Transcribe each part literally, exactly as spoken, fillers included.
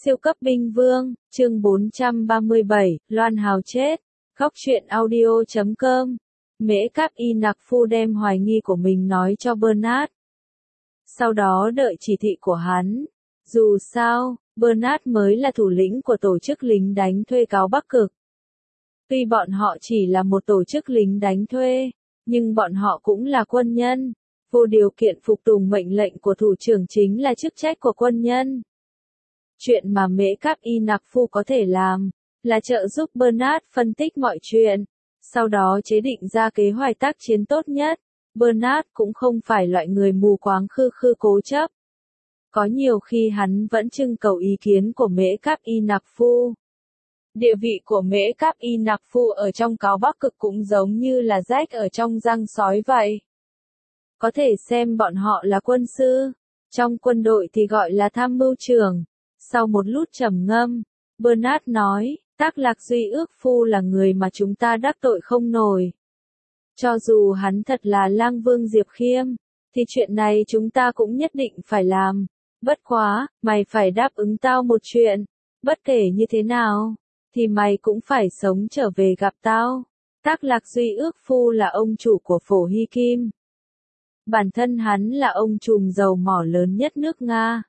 Siêu cấp binh vương, chương bốn trăm ba mươi bảy, Loan Hào chết. Góc truyện audio chấm com. Mễ Cáp Y Nặc Phu đem hoài nghi của mình nói cho Bernard. Sau đó đợi chỉ thị của hắn. Dù sao, Bernard mới là thủ lĩnh của tổ chức lính đánh thuê Cáo Bắc Cực. Tuy bọn họ chỉ là một tổ chức lính đánh thuê, nhưng bọn họ cũng là quân nhân. Vô điều kiện phục tùng mệnh lệnh của thủ trưởng chính là chức trách của quân nhân. Chuyện mà Mễ Cáp Y Nặc Phu có thể làm, là trợ giúp Bernard phân tích mọi chuyện, sau đó chế định ra kế hoạch tác chiến tốt nhất. Bernard cũng không phải loại người mù quáng khư khư cố chấp. Có nhiều khi hắn vẫn trưng cầu ý kiến của Mễ Cáp Y Nặc Phu. Địa vị của Mễ Cáp Y Nặc Phu ở trong Cáo Bắc Cực cũng giống như là rách ở trong răng sói vậy. Có thể xem bọn họ là quân sư, trong quân đội thì gọi là tham mưu trưởng. Sau một lúc trầm ngâm, Bernard nói, Tác Lạc Duy Ước Phu là người mà chúng ta đắc tội không nổi. Cho dù hắn thật là Lang Vương Diệp Khiêm, thì chuyện này chúng ta cũng nhất định phải làm. Bất quá, mày phải đáp ứng tao một chuyện, bất kể như thế nào, thì mày cũng phải sống trở về gặp tao. Tác Lạc Duy Ước Phu là ông chủ của Phổ Hy Kim. Bản thân hắn là ông trùm dầu mỏ lớn nhất nước Nga.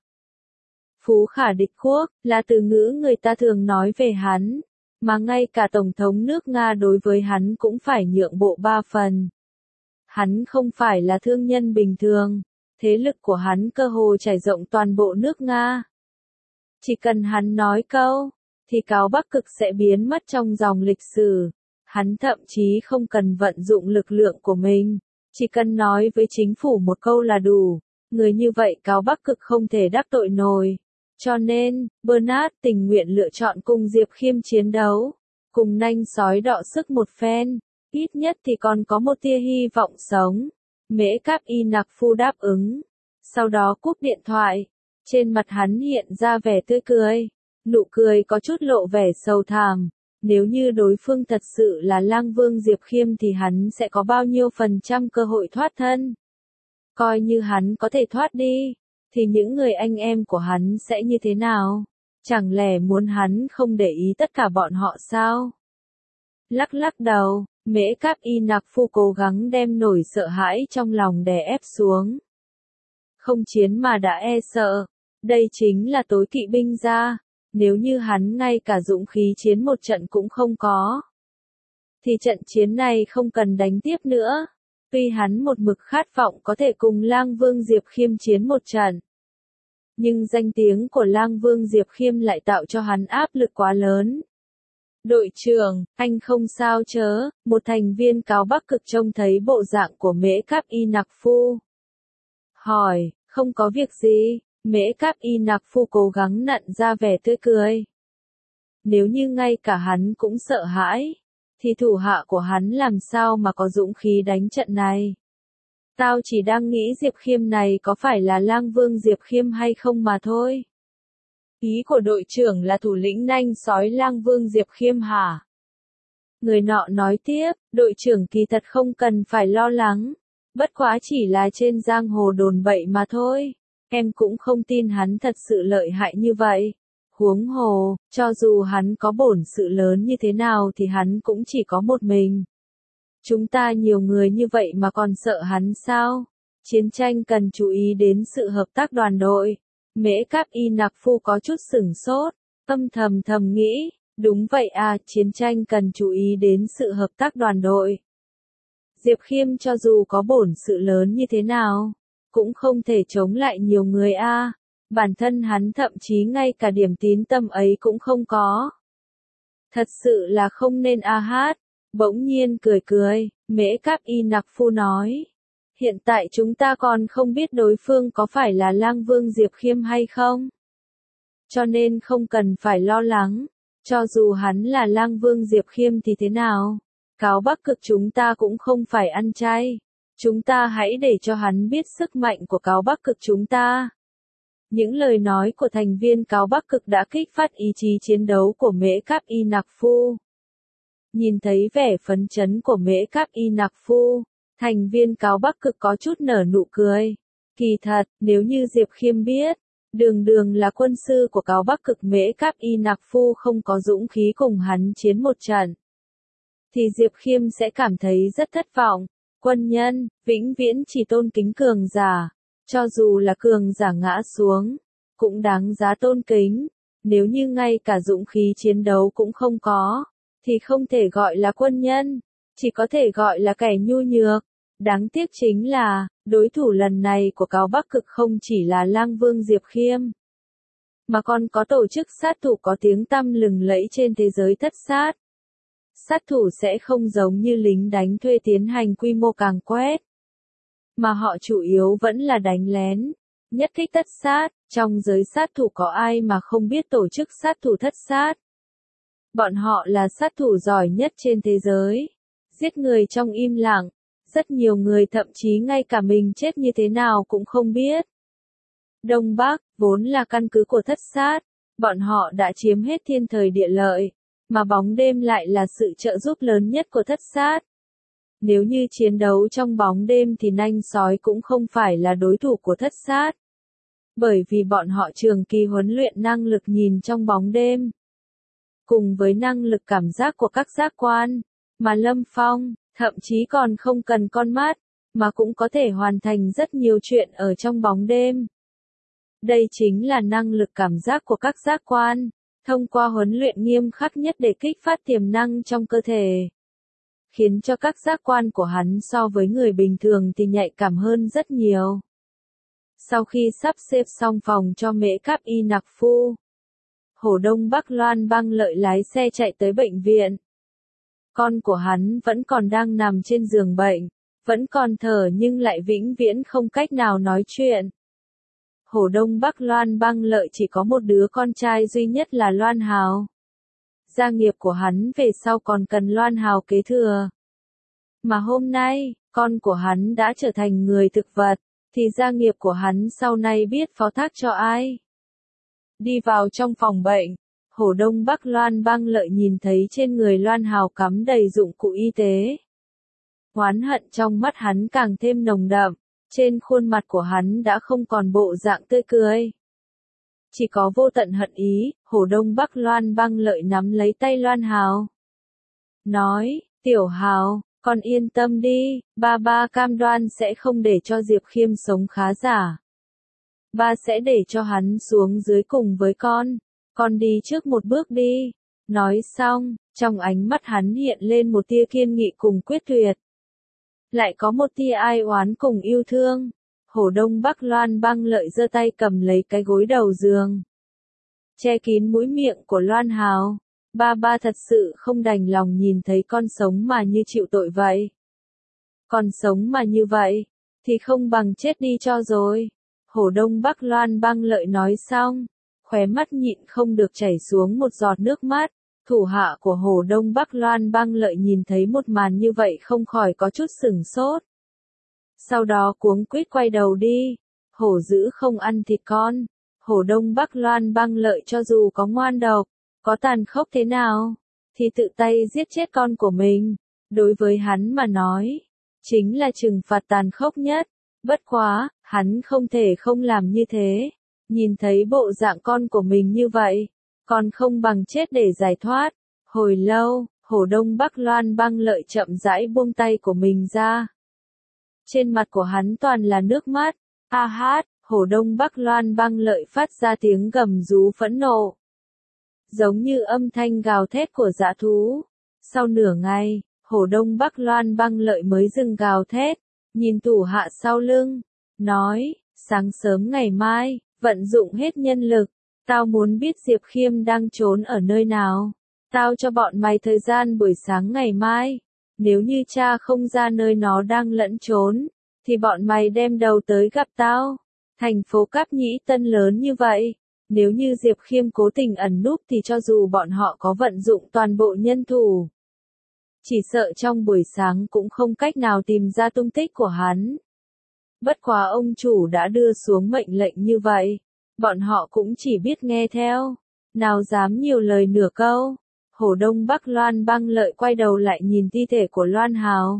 Phú khả địch quốc, là từ ngữ người ta thường nói về hắn, mà ngay cả Tổng thống nước Nga đối với hắn cũng phải nhượng bộ ba phần. Hắn không phải là thương nhân bình thường, thế lực của hắn cơ hồ trải rộng toàn bộ nước Nga. Chỉ cần hắn nói câu, thì Cáo Bắc Cực sẽ biến mất trong dòng lịch sử. Hắn thậm chí không cần vận dụng lực lượng của mình, chỉ cần nói với chính phủ một câu là đủ. Người như vậy Cáo Bắc Cực không thể đắc tội nổi. Cho nên, Bernard tình nguyện lựa chọn cùng Diệp Khiêm chiến đấu, cùng nanh sói đọ sức một phen, ít nhất thì còn có một tia hy vọng sống. Mễ Cáp Y Nặc Phu đáp ứng, sau đó cúp điện thoại, trên mặt hắn hiện ra vẻ tươi cười, nụ cười có chút lộ vẻ sầu thảm. Nếu như đối phương thật sự là Lang Vương Diệp Khiêm thì hắn sẽ có bao nhiêu phần trăm cơ hội thoát thân? Coi như hắn có thể thoát đi, thì những người anh em của hắn sẽ như thế nào? Chẳng lẽ muốn hắn không để ý tất cả bọn họ sao? Lắc lắc đầu, Mễ Cáp Y Nặc Phu cố gắng đem nỗi sợ hãi trong lòng đè ép xuống. Không chiến mà đã e sợ, đây chính là tối kỵ binh gia. Nếu như hắn ngay cả dũng khí chiến một trận cũng không có, thì trận chiến này không cần đánh tiếp nữa. Tuy hắn một mực khát vọng có thể cùng Lang Vương Diệp Khiêm chiến một trận, nhưng danh tiếng của Lang Vương Diệp Khiêm lại tạo cho hắn áp lực quá lớn. Đội trưởng, anh không sao chớ? Một thành viên Cáo Bắc Cực trông thấy bộ dạng của Mễ Cáp Y Nặc Phu, hỏi, không có việc gì. Mễ Cáp Y Nặc Phu cố gắng nặn ra vẻ tươi cười. Nếu như ngay cả hắn cũng sợ hãi, thì thủ hạ của hắn làm sao mà có dũng khí đánh trận này? Tao chỉ đang nghĩ Diệp Khiêm này có phải là Lang Vương Diệp Khiêm hay không mà thôi. Ý của đội trưởng là thủ lĩnh nanh sói Lang Vương Diệp Khiêm hả? Người nọ nói tiếp, đội trưởng kỳ thật không cần phải lo lắng, bất quá chỉ là trên giang hồ đồn bậy mà thôi. Em cũng không tin hắn thật sự lợi hại như vậy. Huống hồ, cho dù hắn có bổn sự lớn như thế nào thì hắn cũng chỉ có một mình. Chúng ta nhiều người như vậy mà còn sợ hắn sao? Chiến tranh cần chú ý đến sự hợp tác đoàn đội. Mễ Cáp Y Nặc Phu có chút sửng sốt, âm thầm thầm nghĩ, đúng vậy à, chiến tranh cần chú ý đến sự hợp tác đoàn đội. Diệp Khiêm cho dù có bổn sự lớn như thế nào, cũng không thể chống lại nhiều người a. À. Bản thân hắn thậm chí ngay cả điểm tín tâm ấy cũng không có. Thật sự là không nên a hát. Bỗng nhiên cười cười, Mễ Cáp Y Nặc Phu nói. Hiện tại chúng ta còn không biết đối phương có phải là Lang Vương Diệp Khiêm hay không. Cho nên không cần phải lo lắng. Cho dù hắn là Lang Vương Diệp Khiêm thì thế nào? Cáo Bắc Cực chúng ta cũng không phải ăn chay. Chúng ta hãy để cho hắn biết sức mạnh của Cáo Bắc Cực chúng ta. Những lời nói của thành viên Cáo Bắc Cực đã kích phát ý chí chiến đấu của Mễ Cáp Y Nặc Phu. Nhìn thấy vẻ phấn chấn của Mễ Cáp Y Nặc Phu, thành viên Cáo Bắc Cực có chút nở nụ cười. Kỳ thật, nếu như Diệp Khiêm biết, Đường đường là quân sư của cáo Bắc Cực Mễ Cáp Y Nặc Phu không có dũng khí cùng hắn chiến một trận, thì Diệp Khiêm sẽ cảm thấy rất thất vọng. Quân nhân, vĩnh viễn chỉ tôn kính cường giả, cho dù là cường giả ngã xuống, cũng đáng giá tôn kính. Nếu như ngay cả dũng khí chiến đấu cũng không có, thì không thể gọi là quân nhân, chỉ có thể gọi là kẻ nhu nhược. Đáng tiếc chính là, đối thủ lần này của cáo Bắc Cực không chỉ là Lang Vương Diệp Khiêm, mà còn có tổ chức sát thủ có tiếng tăm lừng lẫy trên thế giới thất sát. Sát thủ sẽ không giống như lính đánh thuê tiến hành quy mô càng quét, mà họ chủ yếu vẫn là đánh lén, nhất kích tất sát. Trong giới sát thủ có ai mà không biết tổ chức sát thủ thất sát? Bọn họ là sát thủ giỏi nhất trên thế giới, giết người trong im lặng, rất nhiều người thậm chí ngay cả mình chết như thế nào cũng không biết. Đông Bắc, vốn là căn cứ của thất sát, bọn họ đã chiếm hết thiên thời địa lợi, mà bóng đêm lại là sự trợ giúp lớn nhất của thất sát. Nếu như chiến đấu trong bóng đêm thì nanh sói cũng không phải là đối thủ của thất sát. Bởi vì bọn họ trường kỳ huấn luyện năng lực nhìn trong bóng đêm, cùng với năng lực cảm giác của các giác quan, mà Lâm Phong, thậm chí còn không cần con mắt, mà cũng có thể hoàn thành rất nhiều chuyện ở trong bóng đêm. Đây chính là năng lực cảm giác của các giác quan, thông qua huấn luyện nghiêm khắc nhất để kích phát tiềm năng trong cơ thể, khiến cho các giác quan của hắn so với người bình thường thì nhạy cảm hơn rất nhiều. Sau khi sắp xếp xong phòng cho Mễ Cáp Y Nặc Phu, Hổ Đông Bắc Loan Băng Lợi lái xe chạy tới bệnh viện. Con của hắn vẫn còn đang nằm trên giường bệnh, vẫn còn thở nhưng lại vĩnh viễn không cách nào nói chuyện. Hổ Đông Bắc Loan Băng Lợi chỉ có một đứa con trai duy nhất là Loan Hào. Gia nghiệp của hắn về sau còn cần Loan Hào kế thừa. Mà hôm nay, con của hắn đã trở thành người thực vật, thì gia nghiệp của hắn sau này biết phó thác cho ai? Đi vào trong phòng bệnh, Hổ Đông Bắc Loan Băng Lợi nhìn thấy trên người Loan Hào cắm đầy dụng cụ y tế. Oán hận trong mắt hắn càng thêm nồng đậm, trên khuôn mặt của hắn đã không còn bộ dạng tươi cười. Chỉ có vô tận hận ý. Hổ Đông Bắc Loan Băng Lợi nắm lấy tay Loan Hào, nói, Tiểu Hào, con yên tâm đi, ba ba cam đoan sẽ không để cho Diệp Khiêm sống khá giả. Ba sẽ để cho hắn xuống dưới cùng với con, con đi trước một bước đi. Nói xong, trong ánh mắt hắn hiện lên một tia kiên nghị cùng quyết tuyệt. Lại có một tia ai oán cùng yêu thương. Hổ Đông Bắc Loan Băng Lợi giơ tay cầm lấy cái gối đầu giường, che kín mũi miệng của Loan Hào. Ba ba thật sự không đành lòng nhìn thấy con sống mà như chịu tội vậy. Con sống mà như vậy, thì không bằng chết đi cho rồi. Hổ Đông Bắc Loan Băng Lợi nói xong, khóe mắt nhịn không được chảy xuống một giọt nước mắt. Thủ hạ của Hổ Đông Bắc Loan Băng Lợi nhìn thấy một màn như vậy không khỏi có chút sửng sốt. Sau đó cuống quýt quay đầu đi. Hổ dữ không ăn thịt con. Hổ Đông Bắc Loan Băng Lợi cho dù có ngoan độc, có tàn khốc thế nào, thì tự tay giết chết con của mình, đối với hắn mà nói, chính là trừng phạt tàn khốc nhất. Bất quá, hắn không thể không làm như thế. Nhìn thấy bộ dạng con của mình như vậy, còn không bằng chết để giải thoát. Hồi lâu, Hổ Đông Bắc Loan Băng Lợi chậm rãi buông tay của mình ra. Trên mặt của hắn toàn là nước mắt. A hát, Hổ Đông Bắc Loan Băng Lợi phát ra tiếng gầm rú phẫn nộ, giống như âm thanh gào thét của dã thú. Sau nửa ngày, Hổ Đông Bắc Loan Băng Lợi mới dừng gào thét, nhìn thủ hạ sau lưng, nói, sáng sớm ngày mai, vận dụng hết nhân lực, tao muốn biết Diệp Khiêm đang trốn ở nơi nào. Tao cho bọn mày thời gian buổi sáng ngày mai, nếu như cha không ra nơi nó đang lẫn trốn, thì bọn mày đem đầu tới gặp tao. Thành phố Cáp Nhĩ Tân lớn như vậy, nếu như Diệp Khiêm cố tình ẩn núp thì cho dù bọn họ có vận dụng toàn bộ nhân thủ, chỉ sợ trong buổi sáng cũng không cách nào tìm ra tung tích của hắn. Bất quá ông chủ đã đưa xuống mệnh lệnh như vậy, bọn họ cũng chỉ biết nghe theo, nào dám nhiều lời nửa câu. Hổ Đông Bắc Loan Băng Lợi quay đầu lại nhìn thi thể của Loan Hào,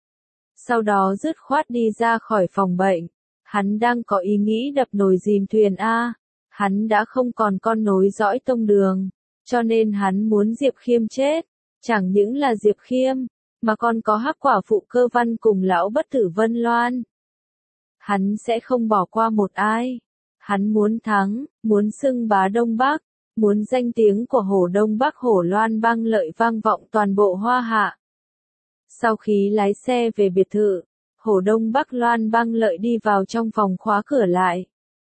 sau đó dứt khoát đi ra khỏi phòng bệnh. Hắn đang có ý nghĩ đập nồi dìm thuyền a. Hắn đã không còn con nối dõi tông đường, cho nên hắn muốn Diệp Khiêm chết. Chẳng những là Diệp Khiêm, mà còn có Hắc Quả Phụ Cơ Văn cùng lão bất tử Vân Loan. Hắn sẽ không bỏ qua một ai. Hắn muốn thắng, muốn xưng bá Đông Bắc, muốn danh tiếng của Hổ Đông Bắc Hổ Loan Bang Lợi vang vọng toàn bộ Hoa Hạ. Sau khi lái xe về biệt thự, Hổ Đông Bắc Loan Bang Lợi đi vào trong phòng khóa cửa lại.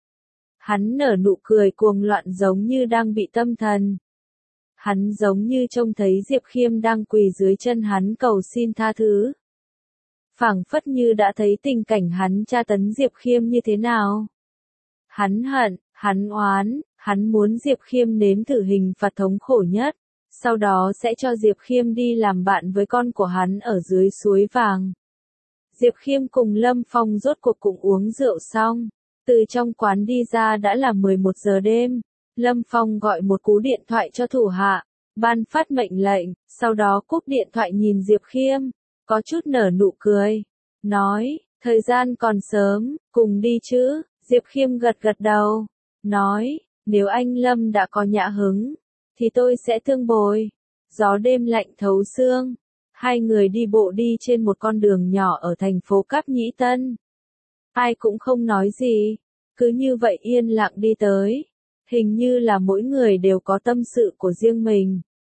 Hắn nở nụ cười cuồng loạn giống như đang bị tâm thần. Hắn giống như trông thấy Diệp Khiêm đang quỳ dưới chân hắn cầu xin tha thứ. Phảng phất như đã thấy tình cảnh hắn tra tấn Diệp Khiêm như thế nào. Hắn hận, hắn oán, hắn muốn Diệp Khiêm nếm thử hình phạt thống khổ nhất, sau đó sẽ cho Diệp Khiêm đi làm bạn với con của hắn ở dưới suối vàng. Diệp Khiêm cùng Lâm Phong rốt cuộc cũng uống rượu xong, từ trong quán đi ra đã là mười một giờ đêm. Lâm Phong gọi một cú điện thoại cho thủ hạ, ban phát mệnh lệnh, sau đó cúp điện thoại nhìn Diệp Khiêm, có chút nở nụ cười, nói, thời gian còn sớm, cùng đi chứ. Diệp Khiêm gật gật đầu, nói, nếu anh Lâm đã có nhã hứng, thì tôi sẽ thương bồi. Gió đêm lạnh thấu xương, hai người đi bộ đi trên một con đường nhỏ ở thành phố Cáp Nhĩ Tân. Ai cũng không nói gì, cứ như vậy yên lặng đi tới. Hình như là mỗi người đều có tâm sự của riêng mình.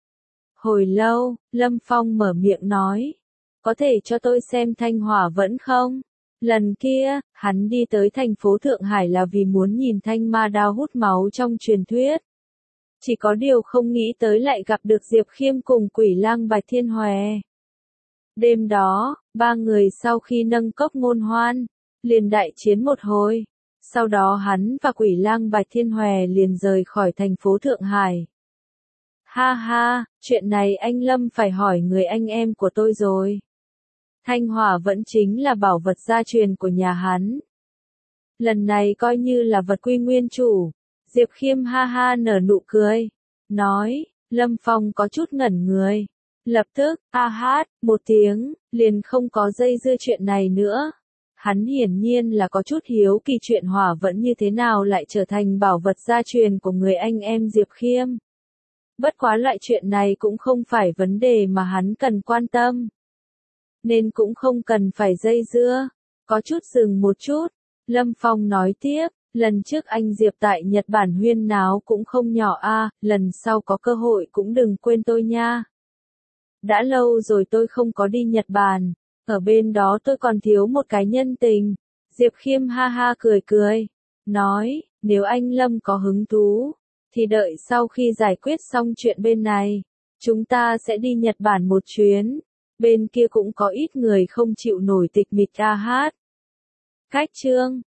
Hồi lâu, Lâm Phong mở miệng nói, có thể cho tôi xem Thanh Hỏa Vẫn không? Lần kia, hắn đi tới thành phố Thượng Hải là vì muốn nhìn thanh ma đao hút máu trong truyền thuyết. Chỉ có điều không nghĩ tới lại gặp được Diệp Khiêm cùng Quỷ Lang Bạch Thiên Hòe. Đêm đó, ba người sau khi nâng cốc ngôn hoan, liền đại chiến một hồi. Sau đó hắn và Quỷ Lang Bạch Thiên Hòe liền rời khỏi thành phố Thượng Hải. Ha ha, chuyện này anh Lâm phải hỏi người anh em của tôi rồi. Thanh Hỏa Vẫn chính là bảo vật gia truyền của nhà hắn. Lần này coi như là vật quy nguyên chủ. Diệp Khiêm ha ha nở nụ cười, nói, Lâm Phong có chút ngẩn người. Lập tức, a hát, một tiếng, liền không có dây dưa chuyện này nữa. Hắn hiển nhiên là có chút hiếu kỳ chuyện Hỏa Vẫn như thế nào lại trở thành bảo vật gia truyền của người anh em Diệp Khiêm. Bất quá loại chuyện này cũng không phải vấn đề mà hắn cần quan tâm. Nên cũng không cần phải dây dưa. Có chút dừng một chút, Lâm Phong nói tiếp, lần trước anh Diệp tại Nhật Bản huyên náo cũng không nhỏ a, lần sau có cơ hội cũng đừng quên tôi nha. Đã lâu rồi tôi không có đi Nhật Bản, ở bên đó tôi còn thiếu một cái nhân tình. Diệp Khiêm ha ha cười cười, nói, nếu anh Lâm có hứng thú, thì đợi sau khi giải quyết xong chuyện bên này, chúng ta sẽ đi Nhật Bản một chuyến. Bên kia cũng có ít người không chịu nổi tịch mịch a hát. Cách chương